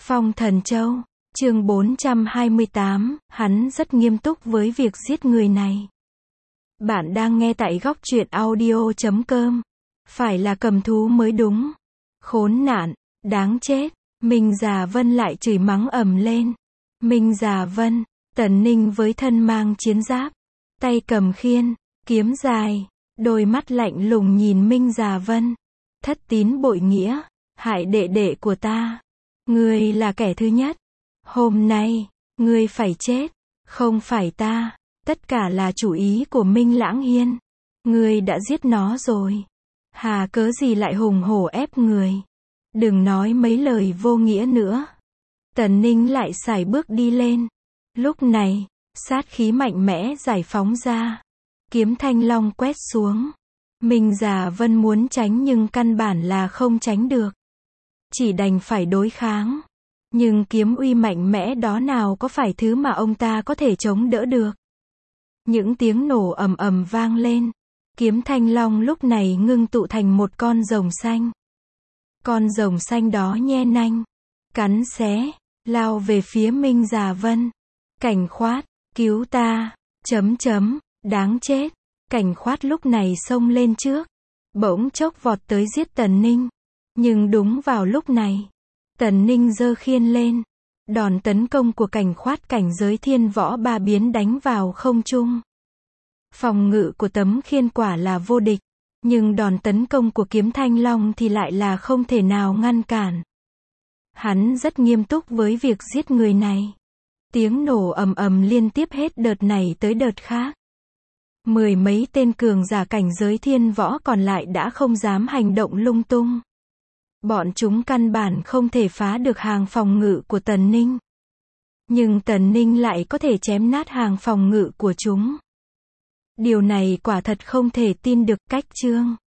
Phong Thần Châu, chương 428, hắn rất nghiêm túc với việc giết người này. Bạn đang nghe tại góc truyện audio.com. Phải là cầm thú mới đúng. Khốn nạn, đáng chết. Minh Già Vân lại chửi mắng ầm lên. Minh Già Vân, Tần Ninh với thân mang chiến giáp, tay cầm khiên, kiếm dài, đôi mắt lạnh lùng nhìn Minh Già Vân. Thất tín bội nghĩa, hại đệ đệ của ta. Ngươi là kẻ thứ nhất. Hôm nay, ngươi phải chết. Không phải ta. Tất cả là chủ ý của Minh Lãng Hiên. Ngươi đã giết nó rồi. Hà cớ gì lại hùng hổ ép người. Đừng nói mấy lời vô nghĩa nữa. Tần Ninh lại sải bước đi lên. Lúc này, sát khí mạnh mẽ giải phóng ra. Kiếm thanh long quét xuống. Minh Già Vân muốn tránh nhưng căn bản là không tránh được. Chỉ đành phải đối kháng. Nhưng kiếm uy mạnh mẽ đó nào có phải thứ mà ông ta có thể chống đỡ được. Những tiếng nổ ầm ầm vang lên. Kiếm thanh long lúc này ngưng tụ thành một con rồng xanh. Con rồng xanh đó nhe nanh, cắn xé, lao về phía Minh Già Vân. Cảnh Khoát, cứu ta, đáng chết. Cảnh Khoát lúc này xông lên trước, bỗng chốc vọt tới giết Tần Ninh. Nhưng đúng vào lúc này, Tần Ninh giơ khiên lên. Đòn tấn công của Cảnh Khoát cảnh giới thiên võ ba biến đánh vào không trung. Phòng ngự của tấm khiên quả là vô địch, nhưng đòn tấn công của kiếm thanh long thì lại là không thể nào ngăn cản. Hắn rất nghiêm túc với việc giết người này. Tiếng nổ ầm ầm liên tiếp hết đợt này tới đợt khác. Mười mấy tên cường giả cảnh giới thiên võ còn lại đã không dám hành động lung tung. Bọn chúng căn bản không thể phá được hàng phòng ngự của Tần Ninh. Nhưng Tần Ninh lại có thể chém nát hàng phòng ngự của chúng. Điều này quả thật không thể tin được. Cách chương